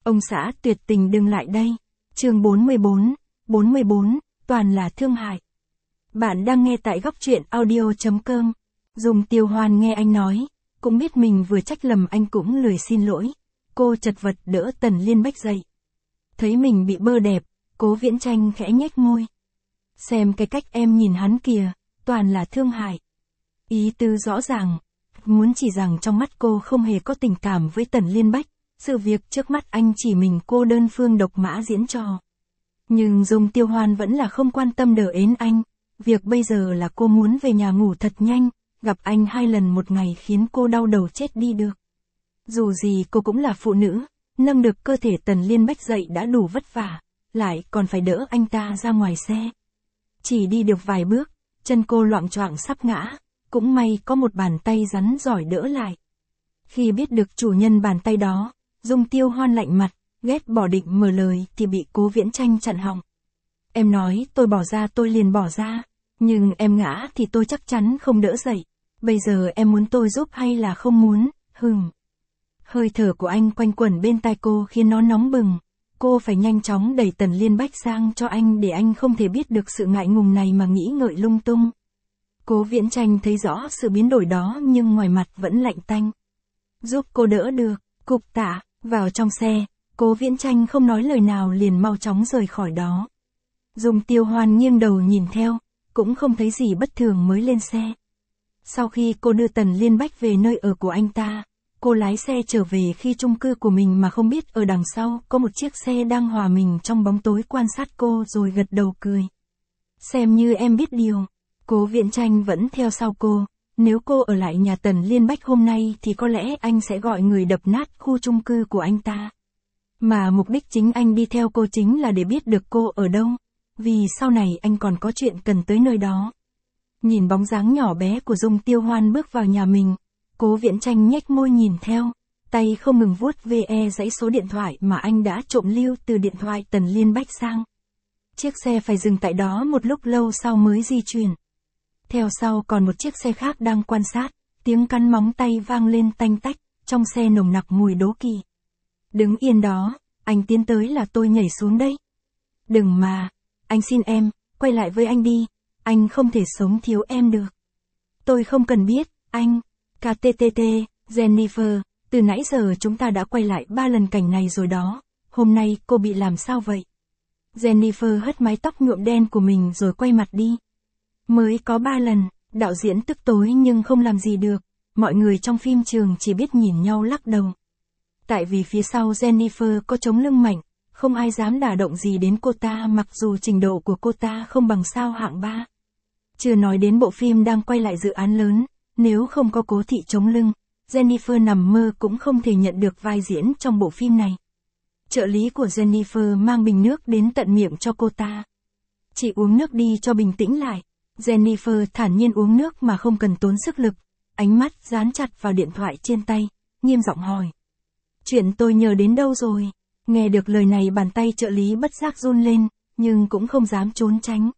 Ông xã tuyệt tình đừng lại đây. Chương 44, toàn là thương hại. Bạn đang nghe tại góc truyện audio.com. Dung Tiêu Hoan nghe anh nói, cũng biết mình vừa trách lầm anh cũng lười xin lỗi. Cô chật vật đỡ Tần Liên Bách dậy. Thấy mình bị bơ đẹp, Cố Viễn Tranh khẽ nhếch môi. Xem cái cách em nhìn hắn kìa, toàn là thương hại. Ý tứ rõ ràng, muốn chỉ rằng trong mắt cô không hề có tình cảm với Tần Liên Bách, sự việc trước mắt anh chỉ mình cô đơn phương độc mã diễn trò. Nhưng Dung Tiêu Hoan vẫn là không quan tâm đờ ến anh, việc bây giờ là cô muốn về nhà ngủ thật nhanh, gặp anh 2 lần một ngày khiến cô đau đầu chết đi được. Dù gì cô cũng là phụ nữ, nâng được cơ thể Tần Liên Bách dậy đã đủ vất vả, lại còn phải đỡ anh ta ra ngoài xe. Chỉ đi được vài bước, chân cô loạng choạng sắp ngã, cũng may có một bàn tay rắn giỏi đỡ lại. Khi biết được chủ nhân bàn tay đó, Dung Tiêu Hoan lạnh mặt, ghét bỏ định mở lời thì bị Cố Viễn Tranh chặn họng. Em nói tôi bỏ ra tôi liền bỏ ra, nhưng em ngã thì tôi chắc chắn không đỡ dậy. Bây giờ em muốn tôi giúp hay là không muốn, Hơi thở của anh quanh quẩn bên tai cô khiến nó nóng bừng. Cô phải nhanh chóng đẩy Tần Liên Bách sang cho anh để anh không thể biết được sự ngại ngùng này mà nghĩ ngợi lung tung. Cố Viễn Tranh thấy rõ sự biến đổi đó nhưng ngoài mặt vẫn lạnh tanh. Giúp cô đỡ được, cục tạ, vào trong xe, Cố Viễn Tranh không nói lời nào liền mau chóng rời khỏi đó. Dung Tiêu Hoan nghiêng đầu nhìn theo, cũng không thấy gì bất thường mới lên xe. Sau khi cô đưa Tần Liên Bách về nơi ở của anh ta, cô lái xe trở về khi chung cư của mình mà không biết ở đằng sau có một chiếc xe đang hòa mình trong bóng tối quan sát cô rồi gật đầu cười. Xem như em biết điều. Cố Viễn Tranh vẫn theo sau cô, nếu cô ở lại nhà Tần Liên Bách hôm nay thì có lẽ anh sẽ gọi người đập nát khu chung cư của anh ta. Mà mục đích chính anh đi theo cô chính là để biết được cô ở đâu, vì sau này anh còn có chuyện cần tới nơi đó. Nhìn bóng dáng nhỏ bé của Dung Tiêu Hoan bước vào nhà mình, Cố Viễn Tranh nhếch môi nhìn theo, tay không ngừng vuốt ve dãy số điện thoại mà anh đã trộm lưu từ điện thoại Tần Liên Bách sang. Chiếc xe phải dừng tại đó một lúc lâu sau mới di chuyển. Theo sau còn một chiếc xe khác đang quan sát, tiếng cắn móng tay vang lên tanh tách, trong xe nồng nặc mùi đố kỵ. Đứng yên đó, anh tiến tới là tôi nhảy xuống đấy. Đừng mà, anh xin em, quay lại với anh đi, anh không thể sống thiếu em được. Tôi không cần biết, anh. KTTT, Jennifer, từ nãy giờ chúng ta đã quay lại 3 lần cảnh này rồi đó, hôm nay cô bị làm sao vậy? Jennifer hất mái tóc nhuộm đen của mình rồi quay mặt đi. Mới có 3 lần, đạo diễn tức tối nhưng không làm gì được, mọi người trong phim trường chỉ biết nhìn nhau lắc đầu. Tại vì phía sau Jennifer có chống lưng mạnh, không ai dám đả động gì đến cô ta mặc dù trình độ của cô ta không bằng sao hạng 3. Chưa nói đến bộ phim đang quay lại dự án lớn, nếu không có Cố Thị chống lưng, Jennifer nằm mơ cũng không thể nhận được vai diễn trong bộ phim này. Trợ lý của Jennifer mang bình nước đến tận miệng cho cô ta. Chị uống nước đi cho bình tĩnh lại. Jennifer thản nhiên uống nước mà không cần tốn sức lực, ánh mắt dán chặt vào điện thoại trên tay, nghiêm giọng hỏi. Chuyện tôi nhờ đến đâu rồi? Nghe được lời này bàn tay trợ lý bất giác run lên, nhưng cũng không dám trốn tránh.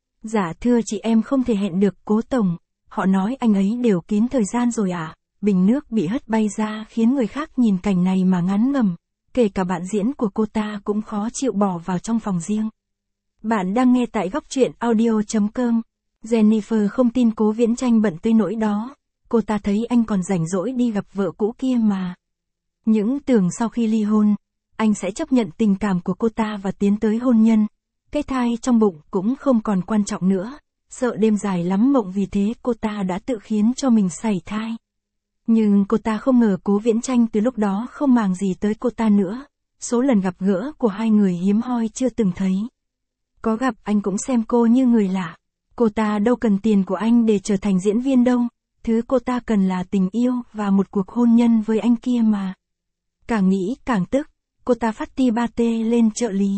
Dạ thưa chị em không thể hẹn được Cố tổng, họ nói anh ấy đều kín thời gian rồi ạ. Bình nước bị hất bay ra khiến người khác nhìn cảnh này mà ngán ngẩm, kể cả bạn diễn của cô ta cũng khó chịu bỏ vào trong phòng riêng. Bạn đang nghe tại góc truyện audio.com. Jennifer không tin Cố Viễn Tranh bận tới nỗi đó, cô ta thấy anh còn rảnh rỗi đi gặp vợ cũ kia mà. Những tưởng sau khi ly hôn, anh sẽ chấp nhận tình cảm của cô ta và tiến tới hôn nhân. Cái thai trong bụng cũng không còn quan trọng nữa, sợ đêm dài lắm mộng vì thế cô ta đã tự khiến cho mình sảy thai. Nhưng cô ta không ngờ Cố Viễn Tranh từ lúc đó không màng gì tới cô ta nữa, số lần gặp gỡ của hai người hiếm hoi chưa từng thấy. Có gặp anh cũng xem cô như người lạ. Cô ta đâu cần tiền của anh để trở thành diễn viên đâu, thứ cô ta cần là tình yêu và một cuộc hôn nhân với anh kia mà. Càng nghĩ càng tức, cô ta phát ti ba tê lên trợ lý.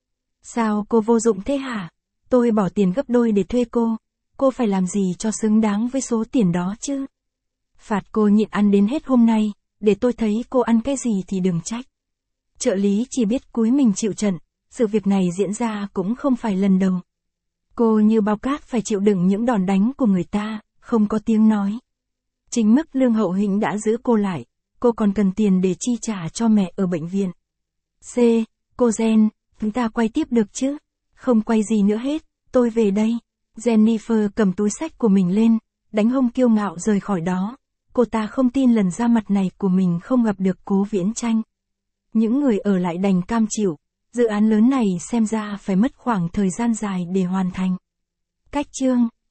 Sao cô vô dụng thế hả? Tôi bỏ tiền gấp đôi để thuê cô phải làm gì cho xứng đáng với số tiền đó chứ? Phạt cô nhịn ăn đến hết hôm nay, để tôi thấy cô ăn cái gì thì đừng trách. Trợ lý chỉ biết cúi mình chịu trận, sự việc này diễn ra cũng không phải lần đầu. Cô như bao cát phải chịu đựng những đòn đánh của người ta, không có tiếng nói. Chính mức lương hậu hĩnh đã giữ cô lại, cô còn cần tiền để chi trả cho mẹ ở bệnh viện. C. Cô Jen, chúng ta quay tiếp được chứ? Không quay gì nữa hết, tôi về đây. Jennifer cầm túi xách của mình lên, đánh hông kiêu ngạo rời khỏi đó. Cô ta không tin lần ra mặt này của mình không gặp được Cố Viễn Chanh. Những người ở lại đành cam chịu, dự án lớn này xem ra phải mất khoảng thời gian dài để hoàn thành. Cách chương